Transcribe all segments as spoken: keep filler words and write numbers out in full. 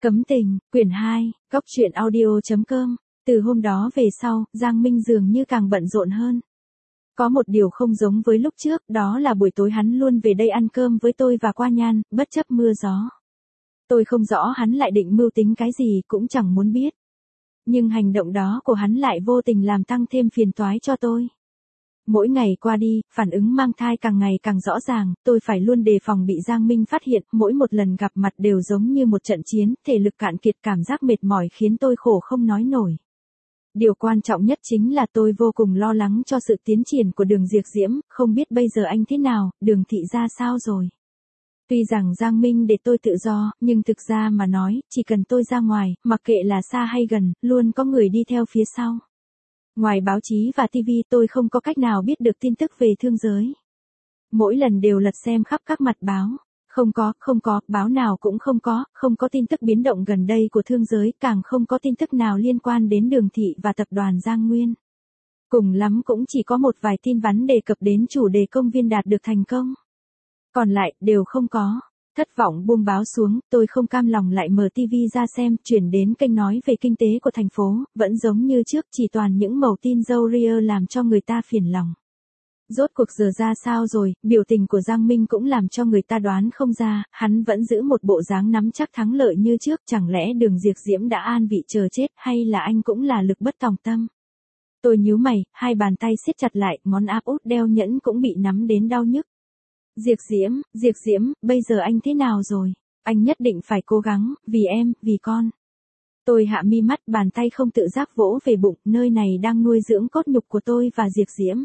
Cấm tình, quyển hai, góc truyện audio.com. Từ hôm đó về sau, Giang Minh dường như càng bận rộn hơn. Có một điều không giống với lúc trước, đó là buổi tối hắn luôn về đây ăn cơm với tôi và Qua Nhan, bất chấp mưa gió. Tôi không rõ hắn lại định mưu tính cái gì, cũng chẳng muốn biết. Nhưng hành động đó của hắn lại vô tình làm tăng thêm phiền toái cho tôi. Mỗi ngày qua đi, phản ứng mang thai càng ngày càng rõ ràng, tôi phải luôn đề phòng bị Giang Minh phát hiện, mỗi một lần gặp mặt đều giống như một trận chiến, thể lực cạn kiệt, cảm giác mệt mỏi khiến tôi khổ không nói nổi. Điều quan trọng nhất chính là tôi vô cùng lo lắng cho sự tiến triển của Đường Diệp Diễm, không biết bây giờ anh thế nào, Đường Thị ra sao rồi. Tuy rằng Giang Minh để tôi tự do, nhưng thực ra mà nói, chỉ cần tôi ra ngoài, mặc kệ là xa hay gần, luôn có người đi theo phía sau. Ngoài báo chí và ti vi tôi không có cách nào biết được tin tức về thương giới. Mỗi lần đều lật xem khắp các mặt báo. Không có, không có, báo nào cũng không có, không có tin tức biến động gần đây của thương giới, càng không có tin tức nào liên quan đến Đường Thị và tập đoàn Giang Nguyên. Cùng lắm cũng chỉ có một vài tin vắn đề cập đến chủ đề công viên đạt được thành công. Còn lại, đều không có. Thất vọng buông báo xuống, tôi không cam lòng lại mở ti vi ra xem, chuyển đến kênh nói về kinh tế của thành phố, vẫn giống như trước, chỉ toàn những mẩu tin râu ria làm cho người ta phiền lòng. Rốt cuộc giờ ra sao rồi, biểu tình của Giang Minh cũng làm cho người ta đoán không ra, hắn vẫn giữ một bộ dáng nắm chắc thắng lợi như trước, chẳng lẽ Đường Diệp Diễm đã an vị chờ chết, hay là anh cũng là lực bất tòng tâm. Tôi nhíu mày, hai bàn tay siết chặt lại, ngón áp út đeo nhẫn cũng bị nắm đến đau nhức. Diệp Diễm, Diệp Diễm, bây giờ anh thế nào rồi? Anh nhất định phải cố gắng, vì em, vì con. Tôi hạ mi mắt, bàn tay không tự giác vỗ về bụng, nơi này đang nuôi dưỡng cốt nhục của tôi và Diệp Diễm.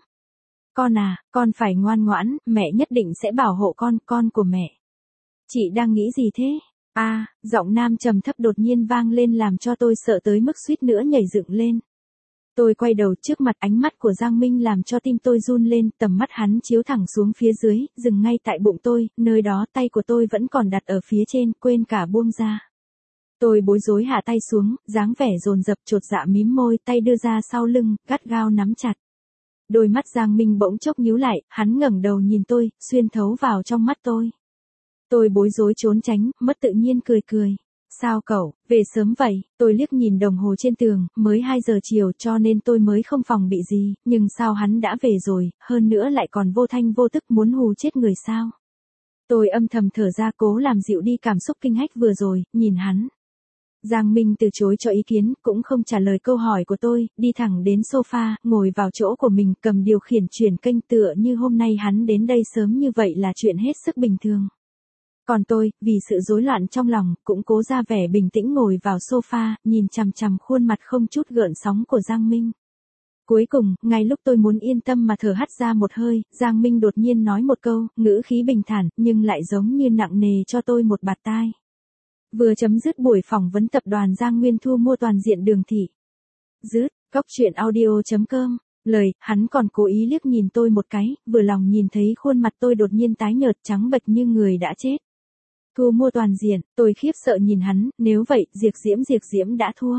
Con à, con phải ngoan ngoãn, mẹ nhất định sẽ bảo hộ con, con của mẹ. Chị đang nghĩ gì thế? À, giọng nam trầm thấp đột nhiên vang lên làm cho tôi sợ tới mức suýt nữa nhảy dựng lên. Tôi quay đầu, trước mặt ánh mắt của Giang Minh làm cho tim tôi run lên, tầm mắt hắn chiếu thẳng xuống phía dưới, dừng ngay tại bụng tôi, nơi đó tay của tôi vẫn còn đặt ở phía trên, quên cả buông ra. Tôi bối rối hạ tay xuống, dáng vẻ dồn dập, chột dạ mím môi, tay đưa ra sau lưng, gắt gao nắm chặt. Đôi mắt Giang Minh bỗng chốc nhíu lại, hắn ngẩng đầu nhìn tôi, xuyên thấu vào trong mắt tôi. Tôi bối rối trốn tránh, mất tự nhiên cười cười. Sao cậu, về sớm vậy? Tôi liếc nhìn đồng hồ trên tường, mới hai giờ chiều cho nên tôi mới không phòng bị gì, nhưng sao hắn đã về rồi, hơn nữa lại còn vô thanh vô tức muốn hù chết người sao? Tôi âm thầm thở ra cố làm dịu đi cảm xúc kinh hách vừa rồi, nhìn hắn. Giang Minh từ chối cho ý kiến, cũng không trả lời câu hỏi của tôi, đi thẳng đến sofa, ngồi vào chỗ của mình, cầm điều khiển chuyển kênh, tựa như hôm nay hắn đến đây sớm như vậy là chuyện hết sức bình thường. Còn tôi, vì sự rối loạn trong lòng, cũng cố ra vẻ bình tĩnh ngồi vào sofa, nhìn chằm chằm khuôn mặt không chút gợn sóng của Giang Minh. Cuối cùng, ngay lúc tôi muốn yên tâm mà thở hắt ra một hơi, Giang Minh đột nhiên nói một câu, ngữ khí bình thản, nhưng lại giống như nặng nề cho tôi một bạt tai. Vừa chấm dứt buổi phỏng vấn tập đoàn Giang Nguyên thu mua toàn diện Đường Thị. Dứt, góc truyện audio.com. Lời, hắn còn cố ý liếc nhìn tôi một cái, vừa lòng nhìn thấy khuôn mặt tôi đột nhiên tái nhợt trắng bệch như người đã chết. Thu mua toàn diện, tôi khiếp sợ nhìn hắn, nếu vậy, Diệp Diễm Diệp Diễm đã thua.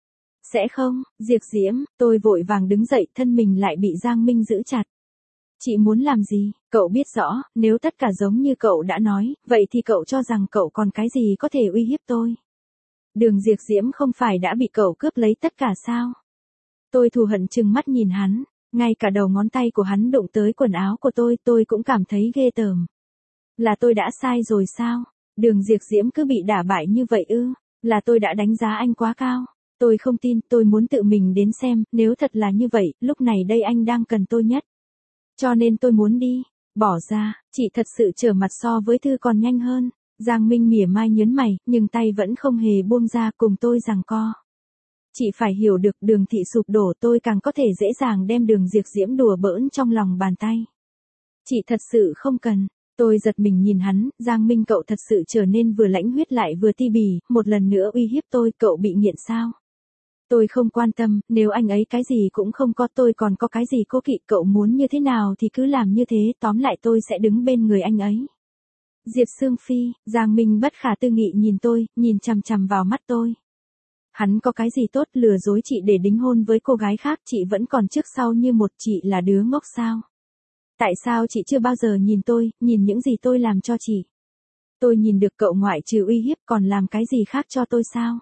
Sẽ không, Diệp Diễm, tôi vội vàng đứng dậy, thân mình lại bị Giang Minh giữ chặt. Chị muốn làm gì, cậu biết rõ, nếu tất cả giống như cậu đã nói, vậy thì cậu cho rằng cậu còn cái gì có thể uy hiếp tôi. Đường Diệp Diễm không phải đã bị cậu cướp lấy tất cả sao? Tôi thù hận trừng mắt nhìn hắn, ngay cả đầu ngón tay của hắn đụng tới quần áo của tôi, tôi cũng cảm thấy ghê tởm. Là tôi đã sai rồi sao? Đường Diệp Diễm cứ bị đả bại như vậy ư? Là tôi đã đánh giá anh quá cao. Tôi không tin, tôi muốn tự mình đến xem, nếu thật là như vậy, lúc này đây anh đang cần tôi nhất. Cho nên tôi muốn đi, bỏ ra, chị thật sự trở mặt so với Thư còn nhanh hơn. Giang Minh mỉa mai nhớn mày, nhưng tay vẫn không hề buông ra cùng tôi giằng co. Chị phải hiểu được Đường Thị sụp đổ tôi càng có thể dễ dàng đem Đường Diệp Diễm đùa bỡn trong lòng bàn tay. Chị thật sự không cần. Tôi giật mình nhìn hắn, Giang Minh cậu thật sự trở nên vừa lãnh huyết lại vừa ti bỉ, một lần nữa uy hiếp tôi, cậu bị nghiện sao? Tôi không quan tâm, nếu anh ấy cái gì cũng không có tôi còn có cái gì cố kỵ, cậu muốn như thế nào thì cứ làm như thế, tóm lại tôi sẽ đứng bên người anh ấy. Diệp Sương Phi, Giang Minh bất khả tư nghị nhìn tôi, nhìn chằm chằm vào mắt tôi. Hắn có cái gì tốt lừa dối chị để đính hôn với cô gái khác, chị vẫn còn trước sau như một, chị là đứa ngốc sao? Tại sao chị chưa bao giờ nhìn tôi, nhìn những gì tôi làm cho chị? Tôi nhìn được cậu ngoại trừ uy hiếp còn làm cái gì khác cho tôi sao?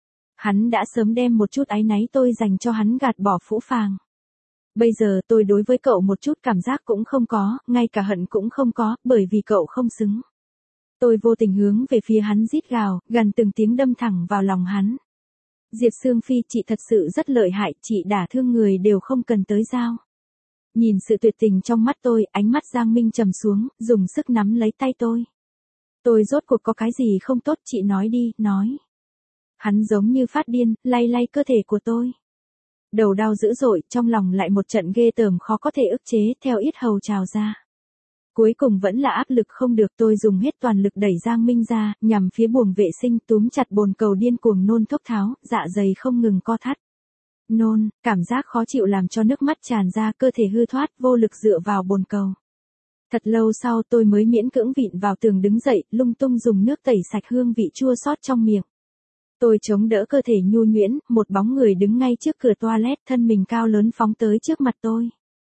Hắn đã sớm đem một chút áy náy tôi dành cho hắn gạt bỏ phũ phàng. Bây giờ tôi đối với cậu một chút cảm giác cũng không có, ngay cả hận cũng không có, bởi vì cậu không xứng. Tôi vô tình hướng về phía hắn rít gào, gần từng tiếng đâm thẳng vào lòng hắn. Diệp Sương Phi, chị thật sự rất lợi hại, chị đả thương người đều không cần tới dao. Nhìn sự tuyệt tình trong mắt tôi, ánh mắt Giang Minh trầm xuống, dùng sức nắm lấy tay tôi. Tôi rốt cuộc có cái gì không tốt, chị nói đi, nói. Hắn giống như phát điên, lay lay cơ thể của tôi. Đầu đau dữ dội, trong lòng lại một trận ghê tởm khó có thể ức chế, theo yết hầu trào ra. Cuối cùng vẫn là áp lực không được, tôi dùng hết toàn lực đẩy Giang Minh ra, nhằm phía buồng vệ sinh, túm chặt bồn cầu điên cuồng nôn thốc tháo, dạ dày không ngừng co thắt. Nôn, cảm giác khó chịu làm cho nước mắt tràn ra, cơ thể hư thoát, vô lực dựa vào bồn cầu. Thật lâu sau tôi mới miễn cưỡng vịn vào tường đứng dậy, lung tung dùng nước tẩy sạch hương vị chua xót trong miệng. Tôi chống đỡ cơ thể nhu nhuyễn, một bóng người đứng ngay trước cửa toilet, thân mình cao lớn phóng tới trước mặt tôi.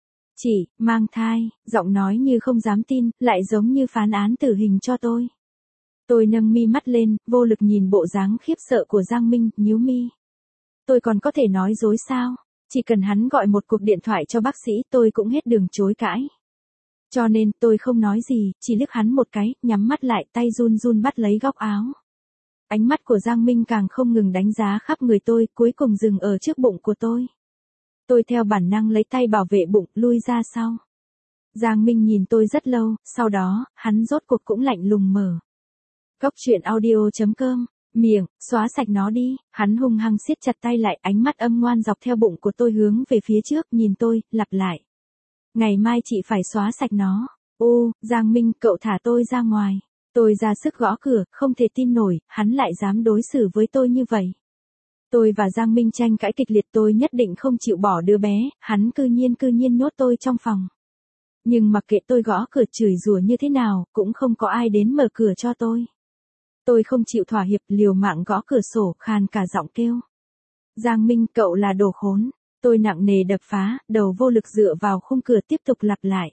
Chị, mang thai, giọng nói như không dám tin, lại giống như phán án tử hình cho tôi. Tôi nâng mi mắt lên, vô lực nhìn bộ dáng khiếp sợ của Giang Minh, nhíu mi. Tôi còn có thể nói dối sao? Chỉ cần hắn gọi một cuộc điện thoại cho bác sĩ tôi cũng hết đường chối cãi. Cho nên tôi không nói gì, chỉ liếc hắn một cái, nhắm mắt lại, tay run run bắt lấy góc áo. Ánh mắt của Giang Minh càng không ngừng đánh giá khắp người tôi, cuối cùng dừng ở trước bụng của tôi. Tôi theo bản năng lấy tay bảo vệ bụng, lui ra sau. Giang Minh nhìn tôi rất lâu, sau đó, hắn rốt cuộc cũng lạnh lùng mở. Góc truyện audio chấm com, miệng, xóa sạch nó đi, hắn hung hăng siết chặt tay lại, ánh mắt âm ngoan dọc theo bụng của tôi hướng về phía trước, nhìn tôi, lặp lại. Ngày mai chị phải xóa sạch nó. Ô, Giang Minh, cậu thả tôi ra ngoài. Tôi ra sức gõ cửa, không thể tin nổi, hắn lại dám đối xử với tôi như vậy. Tôi và Giang Minh tranh cãi kịch liệt, tôi nhất định không chịu bỏ đứa bé, hắn cư nhiên cư nhiên nhốt tôi trong phòng. Nhưng mặc kệ tôi gõ cửa chửi rủa như thế nào, cũng không có ai đến mở cửa cho tôi. Tôi không chịu thỏa hiệp, liều mạng gõ cửa sổ, khàn cả giọng kêu. Giang Minh, cậu là đồ khốn. Tôi nặng nề đập phá, đầu vô lực dựa vào khung cửa tiếp tục lặp lại.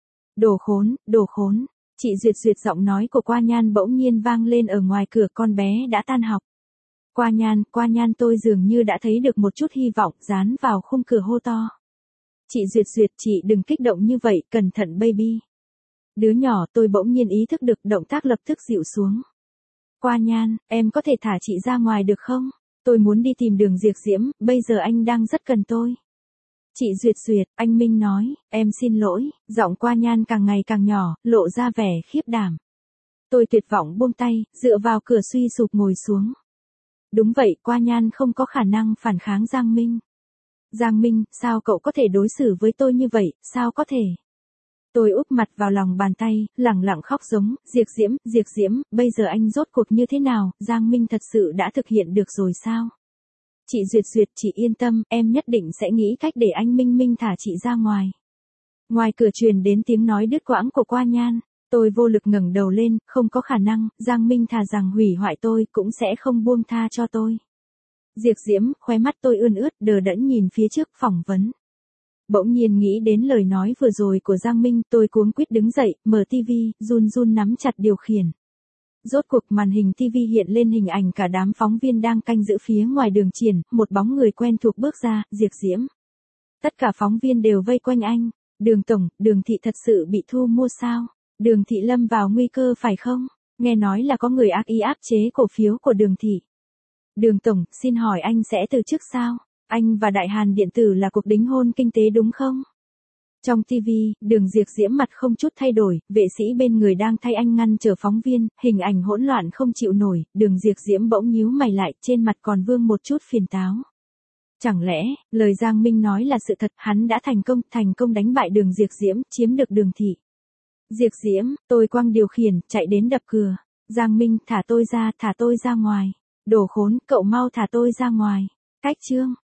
Đồ khốn, đồ khốn. Chị Duyệt Duyệt, giọng nói của Qua Nhan bỗng nhiên vang lên ở ngoài cửa, con bé đã tan học. Qua Nhan, Qua Nhan, tôi dường như đã thấy được một chút hy vọng, dán vào khung cửa hô to. Chị Duyệt Duyệt, chị đừng kích động như vậy, cẩn thận baby. Đứa nhỏ, tôi bỗng nhiên ý thức được, động tác lập tức dịu xuống. Qua Nhan, em có thể thả chị ra ngoài được không? Tôi muốn đi tìm Đường Diệp Diễm, bây giờ anh đang rất cần tôi. Chị Duyệt Duyệt, anh Minh nói, em xin lỗi, giọng Qua Nhan càng ngày càng nhỏ, lộ ra vẻ khiếp đảm. Tôi tuyệt vọng buông tay, dựa vào cửa suy sụp ngồi xuống. Đúng vậy, Qua Nhan không có khả năng phản kháng Giang Minh. Giang Minh, sao cậu có thể đối xử với tôi như vậy, sao có thể? Tôi úp mặt vào lòng bàn tay, lẳng lặng khóc giống, Diệp Diễm, Diệp Diễm, bây giờ anh rốt cuộc như thế nào, Giang Minh thật sự đã thực hiện được rồi sao? Chị Duyệt Duyệt, chị yên tâm, em nhất định sẽ nghĩ cách để anh Minh Minh thả chị ra ngoài. Ngoài cửa truyền đến tiếng nói đứt quãng của Qua Nhan, tôi vô lực ngẩng đầu lên, không có khả năng, Giang Minh thà rằng hủy hoại tôi cũng sẽ không buông tha cho tôi. Diệp Diễm, khóe mắt tôi ươn ướt, đờ đẫn nhìn phía trước phỏng vấn. Bỗng nhiên nghĩ đến lời nói vừa rồi của Giang Minh, tôi cuống quýt đứng dậy, mở tivi, run run nắm chặt điều khiển. Rốt cuộc màn hình tivi hiện lên hình ảnh cả đám phóng viên đang canh giữ phía ngoài đường triển, một bóng người quen thuộc bước ra, Diệp Diễm. Tất cả phóng viên đều vây quanh anh. Đường tổng, Đường thị thật sự bị thu mua sao? Đường thị lâm vào nguy cơ phải không? Nghe nói là có người ác ý áp chế cổ phiếu của Đường thị. Đường tổng, xin hỏi anh sẽ từ chức sao? Anh và Đại Hàn Điện tử là cuộc đính hôn kinh tế đúng không? Trong tivi, Đường Diệp Diễm mặt không chút thay đổi, vệ sĩ bên người đang thay anh ngăn trở phóng viên, hình ảnh hỗn loạn không chịu nổi, Đường Diệp Diễm bỗng nhíu mày lại, trên mặt còn vương một chút phiền táo. Chẳng lẽ, lời Giang Minh nói là sự thật, hắn đã thành công, thành công đánh bại Đường Diệp Diễm, chiếm được Đường thị. Diệp Diễm, tôi quăng điều khiển, chạy đến đập cửa. Giang Minh, thả tôi ra, thả tôi ra ngoài. Đồ khốn, cậu mau thả tôi ra ngoài. Cách chương.